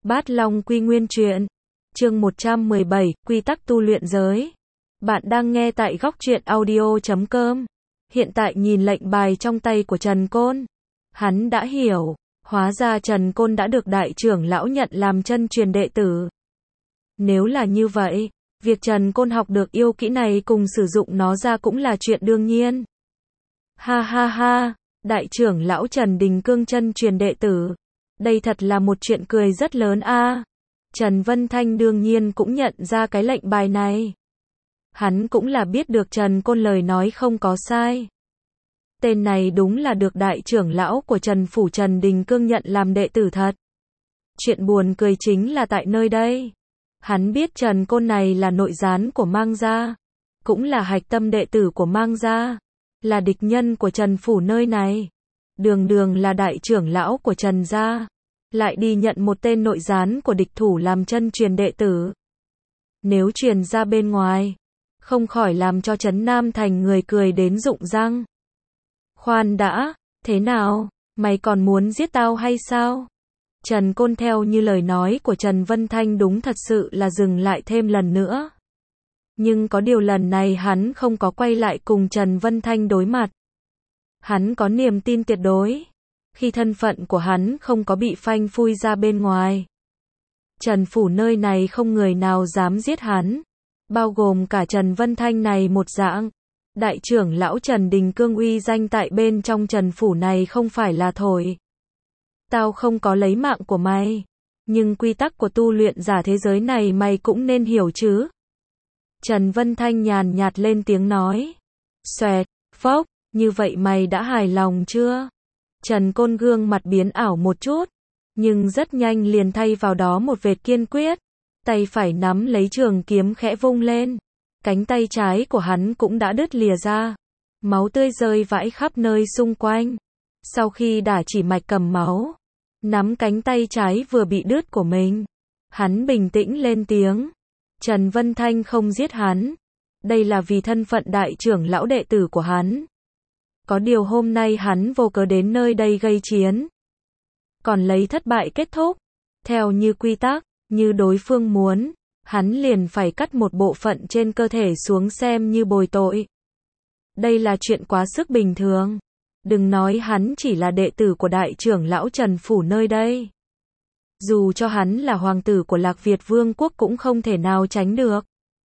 Bát Long Quy Nguyên Truyện, chương 117, Quy tắc tu luyện giới. Bạn đang nghe tại góc truyện audio.com. Hiện tại nhìn lệnh bài trong tay của Trần Côn, hắn đã hiểu, hóa ra Trần Côn đã được đại trưởng lão nhận làm chân truyền đệ tử. Nếu là như vậy, việc Trần Côn học được yêu kỹ này cùng sử dụng nó ra cũng là chuyện đương nhiên. Ha ha ha, đại trưởng lão Trần Đình Cương chân truyền đệ tử. Đây thật là một chuyện cười rất lớn a. Trần Vân Thanh đương nhiên cũng nhận ra cái lệnh bài này. Hắn cũng là biết được Trần Côn lời nói không có sai. Tên này đúng là được đại trưởng lão của Trần Phủ Trần Đình Cương nhận làm đệ tử thật. Chuyện buồn cười chính là tại nơi đây. Hắn biết Trần Côn này là nội gián của Mang gia, cũng là hạch tâm đệ tử của Mang gia, là địch nhân của Trần Phủ nơi này. Đường đường là đại trưởng lão của Trần gia, lại đi nhận một tên nội gián của địch thủ làm chân truyền đệ tử. Nếu truyền ra bên ngoài, không khỏi làm cho Trấn Nam Thành người cười đến rụng răng. Khoan đã, thế nào, mày còn muốn giết tao hay sao? Trần Côn theo như lời nói của Trần Vân Thanh đúng thật sự là dừng lại thêm lần nữa. Nhưng có điều lần này hắn không có quay lại cùng Trần Vân Thanh đối mặt. Hắn có niềm tin tuyệt đối, khi thân phận của hắn không có bị phanh phui ra bên ngoài. Trần Phủ nơi này không người nào dám giết hắn, bao gồm cả Trần Vân Thanh này một dạng. Đại trưởng lão Trần Đình Cương uy danh tại bên trong Trần Phủ này không phải là thổi. Tao không có lấy mạng của mày, nhưng quy tắc của tu luyện giả thế giới này mày cũng nên hiểu chứ. Trần Vân Thanh nhàn nhạt lên tiếng nói. Xoẹt, phốc, như vậy mày đã hài lòng chưa? Trần Côn gương mặt biến ảo một chút, nhưng rất nhanh liền thay vào đó một vệt kiên quyết. Tay phải nắm lấy trường kiếm khẽ vung lên. Cánh tay trái của hắn cũng đã đứt lìa ra. Máu tươi rơi vãi khắp nơi xung quanh. Sau khi đả chỉ mạch cầm máu, nắm cánh tay trái vừa bị đứt của mình, hắn bình tĩnh lên tiếng. Trần Vân Thanh không giết hắn. Đây là vì thân phận đại trưởng lão đệ tử của hắn. Có điều hôm nay hắn vô cớ đến nơi đây gây chiến, còn lấy thất bại kết thúc. Theo như quy tắc, như đối phương muốn, hắn liền phải cắt một bộ phận trên cơ thể xuống xem như bồi tội. Đây là chuyện quá sức bình thường. Đừng nói hắn chỉ là đệ tử của đại trưởng lão Trần Phủ nơi đây. Dù cho hắn là hoàng tử của Lạc Việt Vương quốc cũng không thể nào tránh được.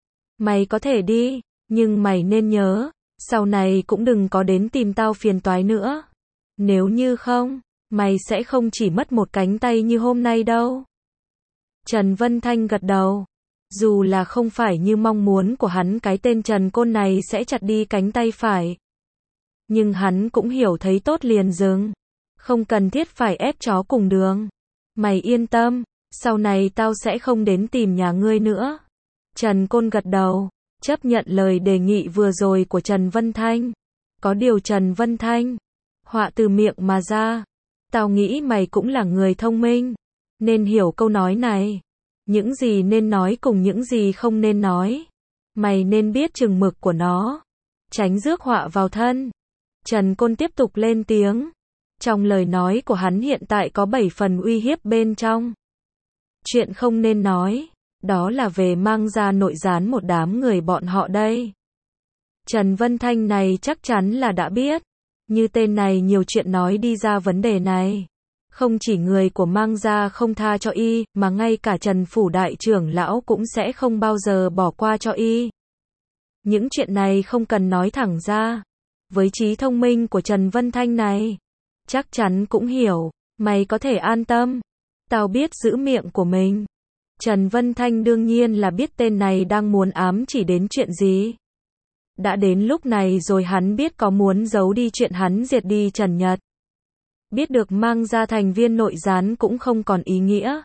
Mày có thể đi, nhưng mày nên nhớ, sau này cũng đừng có đến tìm tao phiền toái nữa. Nếu như không, mày sẽ không chỉ mất một cánh tay như hôm nay đâu. Trần Vân Thanh gật đầu. Dù là không phải như mong muốn của hắn, cái tên Trần Côn này sẽ chặt đi cánh tay phải, nhưng hắn cũng hiểu thấy tốt liền dừng. Không cần thiết phải ép chó cùng đường. Mày yên tâm, sau này tao sẽ không đến tìm nhà ngươi nữa. Trần Côn gật đầu, chấp nhận lời đề nghị vừa rồi của Trần Vân Thanh. Có điều Trần Vân Thanh, họa từ miệng mà ra. Tao nghĩ mày cũng là người thông minh, nên hiểu câu nói này. Những gì nên nói cùng những gì không nên nói, mày nên biết chừng mực của nó, tránh rước họa vào thân. Trần Côn tiếp tục lên tiếng. Trong lời nói của hắn hiện tại có 7 phần uy hiếp bên trong. Chuyện không nên nói, đó là về Mang gia nội gián một đám người bọn họ đây. Trần Vân Thanh này chắc chắn là đã biết. Như tên này nhiều chuyện nói đi ra vấn đề này. Không chỉ người của Mang gia không tha cho y, mà ngay cả Trần Phủ đại trưởng lão cũng sẽ không bao giờ bỏ qua cho y. Những chuyện này không cần nói thẳng ra. Với trí thông minh của Trần Vân Thanh này, chắc chắn cũng hiểu. Mày có thể an tâm, tao biết giữ miệng của mình. Trần Vân Thanh đương nhiên là biết tên này đang muốn ám chỉ đến chuyện gì. Đã đến lúc này rồi, hắn biết có muốn giấu đi chuyện hắn diệt đi Trần Nhật. Biết được Mang ra thành viên nội gián cũng không còn ý nghĩa.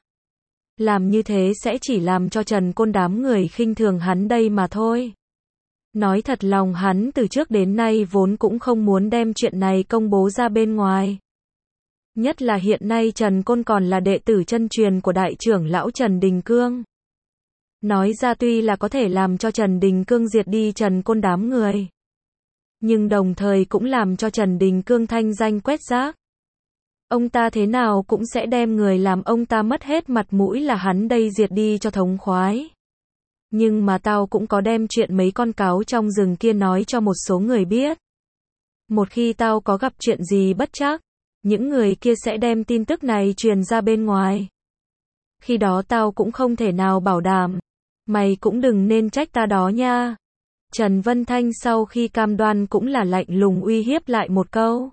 Làm như thế sẽ chỉ làm cho Trần Côn đám người khinh thường hắn đây mà thôi. Nói thật lòng hắn từ trước đến nay vốn cũng không muốn đem chuyện này công bố ra bên ngoài. Nhất là hiện nay Trần Côn còn là đệ tử chân truyền của đại trưởng lão Trần Đình Cương. Nói ra tuy là có thể làm cho Trần Đình Cương diệt đi Trần Côn đám người, nhưng đồng thời cũng làm cho Trần Đình Cương thanh danh quét rác. Ông ta thế nào cũng sẽ đem người làm ông ta mất hết mặt mũi là hắn đây diệt đi cho thống khoái. Nhưng mà tao cũng có đem chuyện mấy con cáo trong rừng kia nói cho một số người biết. Một khi tao có gặp chuyện gì bất trắc, những người kia sẽ đem tin tức này truyền ra bên ngoài. Khi đó tao cũng không thể nào bảo đảm. Mày cũng đừng nên trách ta đó nha. Trần Vân Thanh sau khi cam đoan cũng là lạnh lùng uy hiếp lại một câu.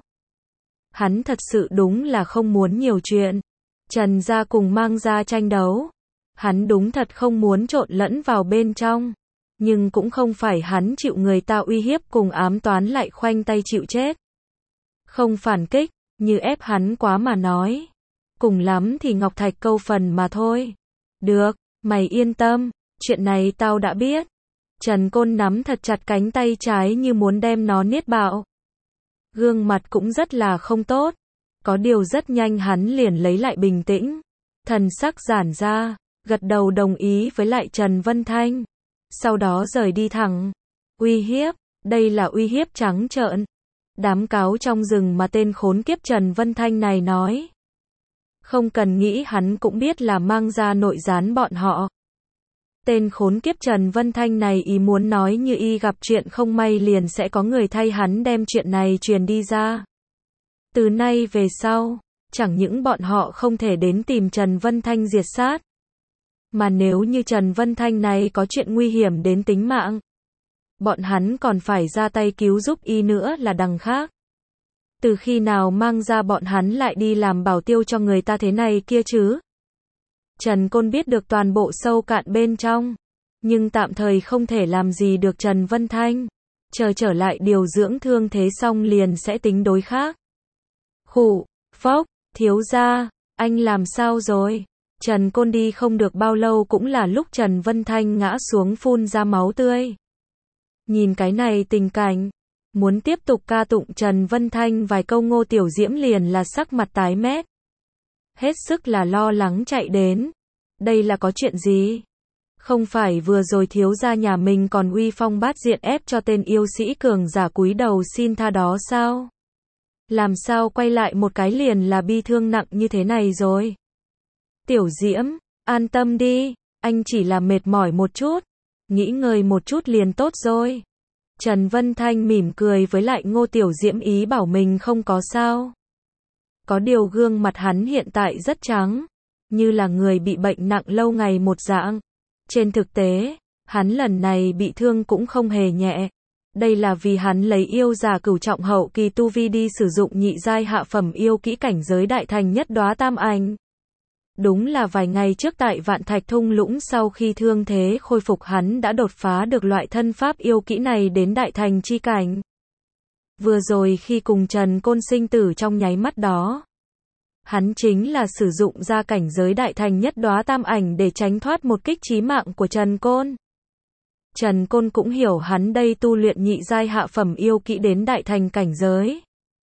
Hắn thật sự đúng là không muốn nhiều chuyện. Trần gia cùng Mang gia tranh đấu. Hắn đúng thật không muốn trộn lẫn vào bên trong. Nhưng cũng không phải hắn chịu người ta uy hiếp cùng ám toán lại khoanh tay chịu chết. Không phản kích, như ép hắn quá mà nói. Cùng lắm thì Ngọc Thạch câu phần mà thôi. Được, mày yên tâm, chuyện này tao đã biết. Trần Côn nắm thật chặt cánh tay trái như muốn đem nó niết bạo. Gương mặt cũng rất là không tốt. Có điều rất nhanh hắn liền lấy lại bình tĩnh. Thần sắc giãn ra, gật đầu đồng ý với lại Trần Vân Thanh. Sau đó rời đi thẳng. Uy hiếp, đây là uy hiếp trắng trợn. Đám cáo trong rừng mà tên khốn kiếp Trần Vân Thanh này nói. Không cần nghĩ hắn cũng biết là Mang ra nội gián bọn họ. Tên khốn kiếp Trần Vân Thanh này ý muốn nói như y gặp chuyện không may liền sẽ có người thay hắn đem chuyện này truyền đi ra. Từ nay về sau, chẳng những bọn họ không thể đến tìm Trần Vân Thanh diệt sát. Mà nếu như Trần Vân Thanh này có chuyện nguy hiểm đến tính mạng, bọn hắn còn phải ra tay cứu giúp y nữa là đằng khác. Từ khi nào Mang ra bọn hắn lại đi làm bảo tiêu cho người ta thế này kia chứ? Trần Côn biết được toàn bộ sâu cạn bên trong, nhưng tạm thời không thể làm gì được Trần Vân Thanh. Chờ trở lại điều dưỡng thương thế xong liền sẽ tính đối khác. Khụ, phốc, thiếu gia, anh làm sao rồi? Trần Côn đi không được bao lâu cũng là lúc Trần Vân Thanh ngã xuống phun ra máu tươi. Nhìn cái này tình cảnh, muốn tiếp tục ca tụng Trần Vân Thanh vài câu Ngô Tiểu Diễm liền là sắc mặt tái mét. Hết sức là lo lắng chạy đến. Đây là có chuyện gì? Không phải vừa rồi thiếu gia nhà mình còn uy phong bát diện ép cho tên yêu sĩ cường giả cúi đầu xin tha đó sao? Làm sao quay lại một cái liền là bi thương nặng như thế này rồi? Tiểu Diễm, an tâm đi, anh chỉ là mệt mỏi một chút, nghỉ ngơi một chút liền tốt rồi. Trần Vân Thanh mỉm cười với lại Ngô Tiểu Diễm ý bảo mình không có sao. Có điều gương mặt hắn hiện tại rất trắng, như là người bị bệnh nặng lâu ngày một dạng. Trên thực tế, hắn lần này bị thương cũng không hề nhẹ. Đây là vì hắn lấy yêu giả cửu trọng hậu kỳ tu vi đi sử dụng nhị giai hạ phẩm yêu kỹ cảnh giới đại thành nhất đóa tam ảnh. Đúng là vài ngày trước tại Vạn Thạch thung lũng sau khi thương thế khôi phục hắn đã đột phá được loại thân pháp yêu kỹ này đến đại thành chi cảnh. Vừa rồi khi cùng Trần Côn sinh tử trong nháy mắt đó, hắn chính là sử dụng ra cảnh giới đại thành nhất đóa tam ảnh để tránh thoát một kích chí mạng của Trần Côn. Trần Côn cũng hiểu hắn đây tu luyện nhị giai hạ phẩm yêu kỹ đến đại thành cảnh giới,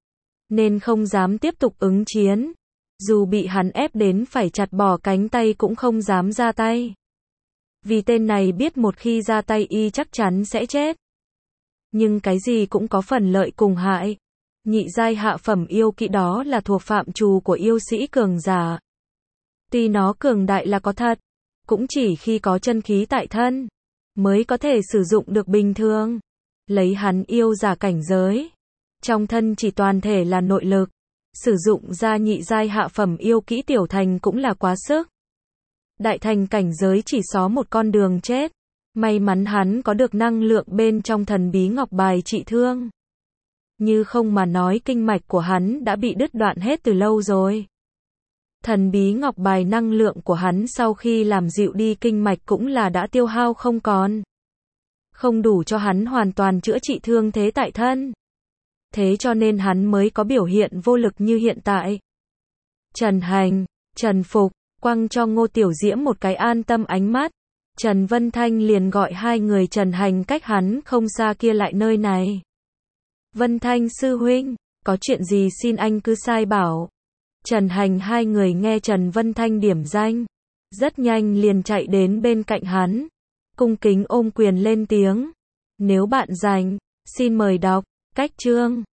nên không dám tiếp tục ứng chiến. Dù bị hắn ép đến phải chặt bỏ cánh tay cũng không dám ra tay. Vì tên này biết một khi ra tay y chắc chắn sẽ chết. Nhưng cái gì cũng có phần lợi cùng hại. Nhị giai hạ phẩm yêu kỹ đó là thuộc phạm trù của yêu sĩ cường giả. Tuy nó cường đại là có thật, cũng chỉ khi có chân khí tại thân mới có thể sử dụng được bình thường. Lấy hắn yêu giả cảnh giới, trong thân chỉ toàn thể là nội lực, sử dụng ra nhị giai hạ phẩm yêu kỹ tiểu thành cũng là quá sức. Đại thành cảnh giới chỉ xó một con đường chết. May mắn hắn có được năng lượng bên trong thần bí ngọc bài trị thương. Như không mà nói kinh mạch của hắn đã bị đứt đoạn hết từ lâu rồi. Thần bí ngọc bài năng lượng của hắn sau khi làm dịu đi kinh mạch cũng là đã tiêu hao không còn. Không đủ cho hắn hoàn toàn chữa trị thương thế tại thân. Thế cho nên hắn mới có biểu hiện vô lực như hiện tại. Trần Hành, Trần Phục, quăng cho Ngô Tiểu Diễm một cái an tâm ánh mắt. Trần Vân Thanh liền gọi hai người Trần Hành cách hắn không xa kia lại nơi này. Vân Thanh sư huynh, có chuyện gì xin anh cứ sai bảo. Trần Hành hai người nghe Trần Vân Thanh điểm danh, rất nhanh liền chạy đến bên cạnh hắn, cung kính ôm quyền lên tiếng. Nếu bạn rảnh, xin mời đọc, cách chương.